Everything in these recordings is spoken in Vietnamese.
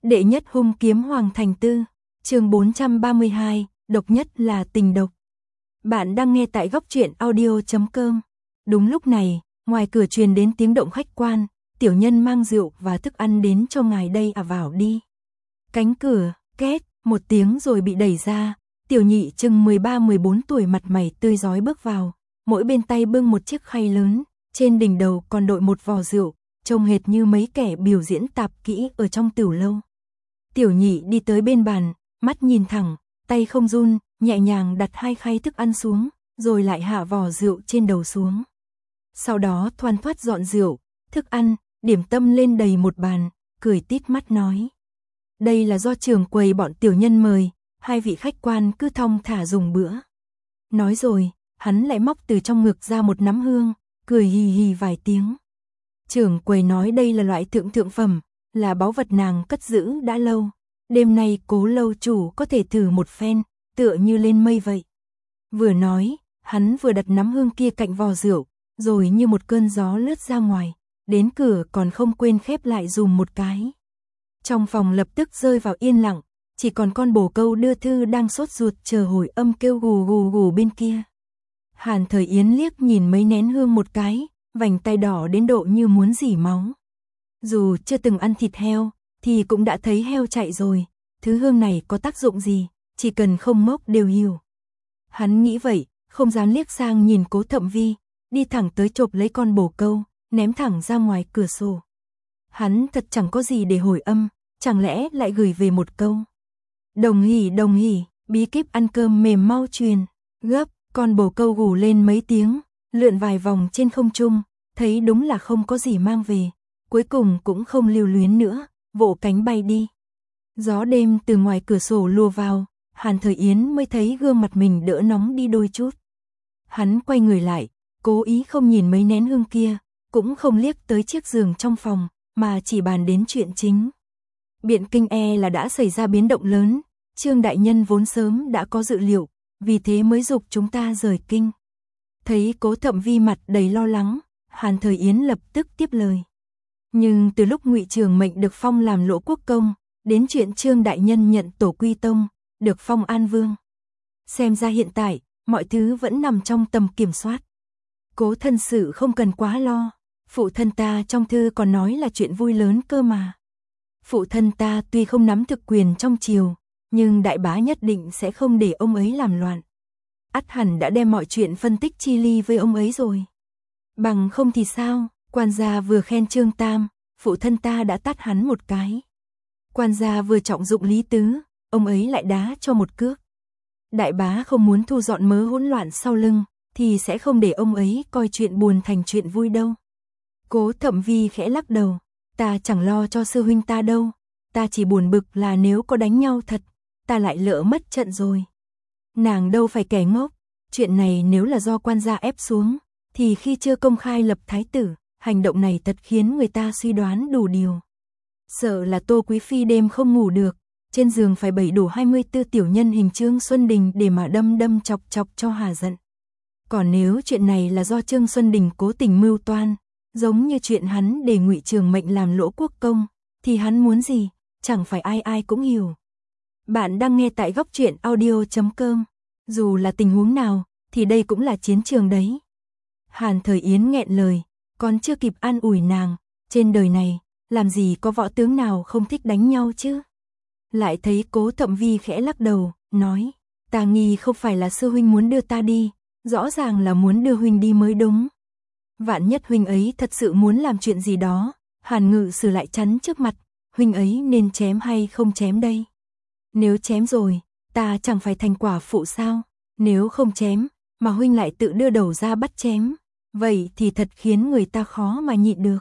Đệ nhất hung kiếm Hoàng Thành Tư, chương 432, độc nhất là tình độc. Bạn đang nghe tại góc truyện audio.com. Đúng lúc này, ngoài cửa truyền đến tiếng động khách quan, tiểu nhân mang rượu và thức ăn đến cho ngài đây à, vào đi. Cánh cửa, két, một tiếng rồi bị đẩy ra, tiểu nhị chừng 13-14 tuổi mặt mày tươi rói bước vào, mỗi bên tay bưng một chiếc khay lớn, trên đỉnh đầu còn đội một vò rượu, trông hệt như mấy kẻ biểu diễn tạp kỹ ở trong tửu lâu. Tiểu nhị đi tới bên bàn, mắt nhìn thẳng, tay không run, nhẹ nhàng đặt hai khay thức ăn xuống, rồi lại hạ vò rượu trên đầu xuống. Sau đó thoăn thoắt dọn rượu, thức ăn, điểm tâm lên đầy một bàn, cười tít mắt nói. Đây là do trưởng quầy bọn tiểu nhân mời, hai vị khách quan cứ thong thả dùng bữa. Nói rồi, hắn lại móc từ trong ngực ra một nắm hương, cười hì hì vài tiếng. Trưởng quầy nói đây là loại thượng phẩm, là báu vật nàng cất giữ đã lâu. Đêm nay Cố lâu chủ có thể thử một phen, tựa như lên mây vậy. Vừa nói, hắn vừa đặt nắm hương kia cạnh vò rượu, rồi như một cơn gió lướt ra ngoài, đến cửa còn không quên khép lại dùm một cái. Trong phòng lập tức rơi vào yên lặng, chỉ còn con bồ câu đưa thư đang sốt ruột chờ hồi âm kêu gù gù gù bên kia. Hàn Thời Yến liếc nhìn mấy nén hương một cái, vành tay đỏ đến độ như muốn rỉ máu. Dù chưa từng ăn thịt heo, thì cũng đã thấy heo chạy rồi, thứ hương này có tác dụng gì, chỉ cần không mốc đều hiểu. Hắn nghĩ vậy, không dám liếc sang nhìn Cố Thậm Vi, đi thẳng tới chộp lấy con bồ câu, ném thẳng ra ngoài cửa sổ. Hắn thật chẳng có gì để hồi âm, chẳng lẽ lại gửi về một câu. Đồng hỉ, bí kíp ăn cơm mềm mau truyền, gấp, con bồ câu gù lên mấy tiếng, lượn vài vòng trên không trung, thấy đúng là không có gì mang về, cuối cùng cũng không lưu luyến nữa, vỗ cánh bay đi. Gió đêm từ ngoài cửa sổ lùa vào, Hàn Thời Yến mới thấy gương mặt mình đỡ nóng đi đôi chút. Hắn quay người lại, cố ý không nhìn mấy nén hương kia, cũng không liếc tới chiếc giường trong phòng, mà chỉ bàn đến chuyện chính. Biện Kinh là đã xảy ra biến động lớn, Trương đại nhân vốn sớm đã có dự liệu, vì thế mới giục chúng ta rời kinh. Thấy Cố Thậm Vi mặt đầy lo lắng, Hàn Thời Yến lập tức tiếp lời. Nhưng từ lúc Ngụy Trường Mệnh được phong làm Lỗ Quốc công, đến chuyện Trương đại nhân nhận tổ quy tông, được phong An Vương, xem ra hiện tại mọi thứ vẫn nằm trong tầm kiểm soát. Cố thân sự không cần quá lo, phụ thân ta trong thư còn nói là chuyện vui lớn cơ mà. Phụ thân ta tuy không nắm thực quyền trong triều, nhưng đại bá nhất định sẽ không để ông ấy làm loạn. Ắt hẳn đã đem mọi chuyện phân tích chi ly với ông ấy rồi. Bằng không thì sao, quan gia vừa khen Trương Tam, phụ thân ta đã tát hắn một cái. Quan gia vừa trọng dụng Lý Tứ, ông ấy lại đá cho một cước. Đại bá không muốn thu dọn mớ hỗn loạn sau lưng, thì sẽ không để ông ấy coi chuyện buồn thành chuyện vui đâu. Cố Thậm Vi khẽ lắc đầu, ta chẳng lo cho sư huynh ta đâu, ta chỉ buồn bực là nếu có đánh nhau thật, ta lại lỡ mất trận rồi. Nàng đâu phải kẻ ngốc, chuyện này nếu là do quan gia ép xuống, thì khi chưa công khai lập thái tử, hành động này thật khiến người ta suy đoán đủ điều. Sợ là Tô Quý Phi đêm không ngủ được, trên giường phải bày đủ 24 tiểu nhân hình Trương Xuân Đình để mà đâm chọc cho hà giận. Còn nếu chuyện này là do Trương Xuân Đình cố tình mưu toan, giống như chuyện hắn để Ngụy Trường Mệnh làm Lỗ Quốc công, thì hắn muốn gì, chẳng phải ai cũng hiểu. Bạn đang nghe tại góc truyện audio.com. Dù là tình huống nào, thì đây cũng là chiến trường đấy. Hàn Thời Yến nghẹn lời, còn chưa kịp an ủi nàng, trên đời này, làm gì có võ tướng nào không thích đánh nhau chứ. Lại thấy Cố Thậm Vi khẽ lắc đầu, nói, ta nghi không phải là sư huynh muốn đưa ta đi, rõ ràng là muốn đưa huynh đi mới đúng. Vạn nhất huynh ấy thật sự muốn làm chuyện gì đó, Hàn Ngự Sử lại chắn trước mặt, huynh ấy nên chém hay không chém đây? Nếu chém rồi, ta chẳng phải thành quả phụ sao? Nếu không chém, mà huynh lại tự đưa đầu ra bắt chém, vậy thì thật khiến người ta khó mà nhịn được.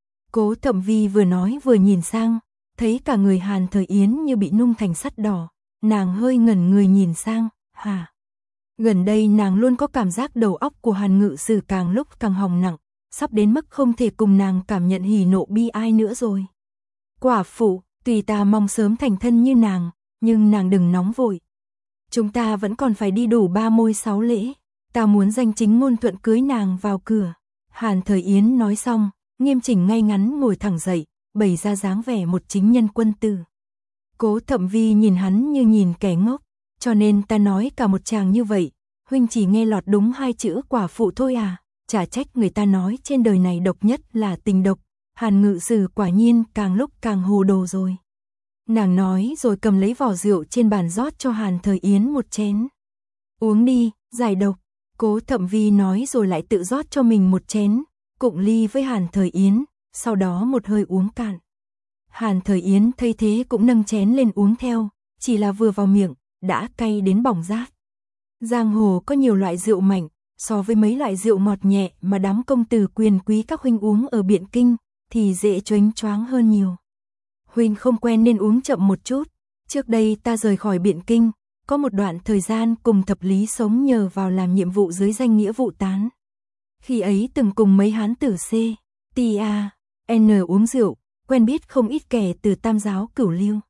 Cố Thậm Vi vừa nói vừa nhìn sang, thấy cả người Hàn Thời Yến như bị nung thành sắt đỏ, nàng hơi ngẩn người nhìn sang, hả? Gần đây nàng luôn có cảm giác đầu óc của Hàn Ngự Sử càng lúc càng hỏng nặng, sắp đến mức không thể cùng nàng cảm nhận hỉ nộ bi ai nữa rồi. Quả phụ, tùy ta mong sớm thành thân như nàng, nhưng nàng đừng nóng vội. Chúng ta vẫn còn phải đi đủ 3 môi 6 lễ, ta muốn danh chính ngôn thuận cưới nàng vào cửa. Hàn Thời Yến nói xong, nghiêm chỉnh ngay ngắn ngồi thẳng dậy, bày ra dáng vẻ một chính nhân quân tử. Cố Thẩm Vi nhìn hắn như nhìn kẻ ngốc, cho nên ta nói cả một tràng như vậy, huynh chỉ nghe lọt đúng 2 chữ quả phụ thôi à, chả trách người ta nói trên đời này độc nhất là tình độc, Hàn Ngự Sử quả nhiên càng lúc càng hồ đồ rồi. Nàng nói rồi cầm lấy vỏ rượu trên bàn rót cho Hàn Thời Yến một chén. Uống đi, giải độc, Cố Thẩm Vi nói rồi lại tự rót cho mình một chén, cụng ly với Hàn Thời Yến, sau đó một hơi uống cạn. Hàn Thời Yến thấy thế cũng nâng chén lên uống theo, chỉ là vừa vào miệng, đã cay đến bỏng rát. Giang hồ có nhiều loại rượu mạnh, so với mấy loại rượu ngọt nhẹ mà đám công tử quyền quý các huynh uống ở Biện Kinh, thì dễ choáng choáng hơn nhiều. Huynh không quen nên uống chậm một chút, trước đây ta rời khỏi Biện Kinh, có một đoạn thời gian cùng Thập Lý sống nhờ vào làm nhiệm vụ dưới danh nghĩa vụ tán. Khi ấy từng cùng mấy hán tử C, T, A, N uống rượu, quen biết không ít kẻ từ tam giáo cửu lưu.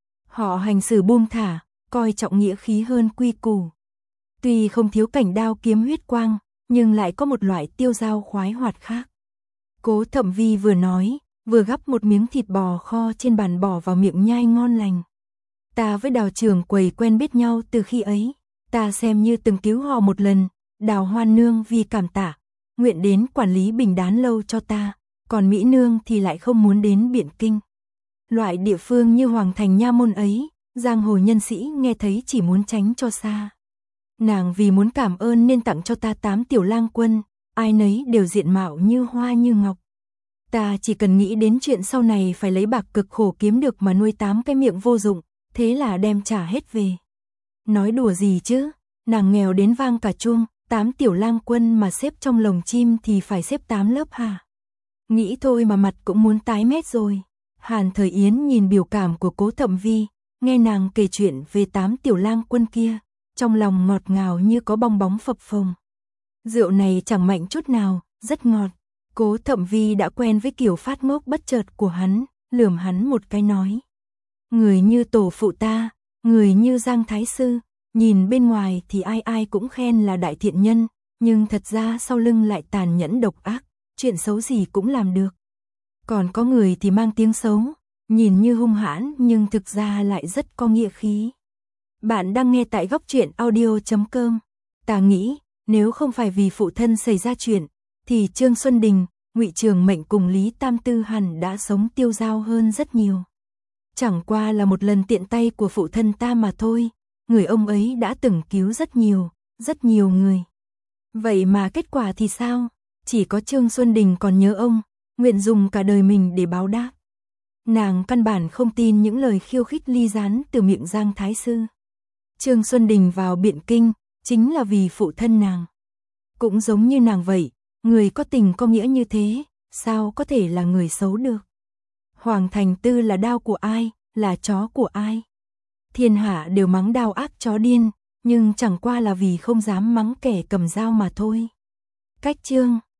Họ hành xử buông thả, coi trọng nghĩa khí hơn quy củ. Tuy không thiếu cảnh đao kiếm huyết quang, nhưng lại có một loại tiêu dao khoái hoạt khác. Cố Thẩm Vi vừa nói, vừa gắp một miếng thịt bò kho trên bàn bỏ vào miệng nhai ngon lành. Ta với Đào trưởng quầy quen biết nhau từ khi ấy, ta xem như từng cứu họ một lần, Đào Hoan nương vì cảm tạ, nguyện đến quản lý Bình Đán lâu cho ta, còn Mỹ nương thì lại không muốn đến Biện Kinh. Loại địa phương như Hoàng Thành Nha Môn ấy, giang hồ nhân sĩ nghe thấy chỉ muốn tránh cho xa. Nàng vì muốn cảm ơn nên tặng cho ta 8 tiểu lang quân, ai nấy đều diện mạo như hoa như ngọc. Ta chỉ cần nghĩ đến chuyện sau này phải lấy bạc cực khổ kiếm được mà nuôi 8 cái miệng vô dụng, thế là đem trả hết về. Nói đùa gì chứ, nàng nghèo đến vang cả chuông, 8 tiểu lang quân mà xếp trong lồng chim thì phải xếp 8 lớp hả? Nghĩ thôi mà mặt cũng muốn tái mét rồi. Hàn Thời Yến nhìn biểu cảm của Cố Thẩm Vi, nghe nàng kể chuyện về 8 tiểu lang quân kia, trong lòng ngọt ngào như có bong bóng phập phồng. Rượu này chẳng mạnh chút nào, rất ngọt. Cố Thẩm Vi đã quen với kiểu phát ngốc bất chợt của hắn, lườm hắn một cái nói. Người như tổ phụ ta, người như Giang Thái Sư, nhìn bên ngoài thì ai ai cũng khen là đại thiện nhân, nhưng thật ra sau lưng lại tàn nhẫn độc ác, chuyện xấu gì cũng làm được. Còn có người thì mang tiếng xấu, nhìn như hung hãn nhưng thực ra lại rất có nghĩa khí. Bạn đang nghe tại goctruyện.audio.com. Ta nghĩ, nếu không phải vì phụ thân xảy ra chuyện, thì Trương Xuân Đình, Ngụy Trường Mệnh cùng Lý Tam Tư hẳn đã sống tiêu dao hơn rất nhiều. Chẳng qua là một lần tiện tay của phụ thân ta mà thôi, người ông ấy đã từng cứu rất nhiều người. Vậy mà kết quả thì sao? Chỉ có Trương Xuân Đình còn nhớ ông, nguyện dùng cả đời mình để báo đáp. Nàng căn bản không tin những lời khiêu khích ly gián từ miệng Giang Thái Sư. Trương Xuân Đình vào Biện Kinh, chính là vì phụ thân nàng. Cũng giống như nàng vậy, người có tình có nghĩa như thế, sao có thể là người xấu được? Hoàng Thành Tư là đao của ai, là chó của ai? Thiên hạ đều mắng đao ác chó điên, nhưng chẳng qua là vì không dám mắng kẻ cầm dao mà thôi. Cách chương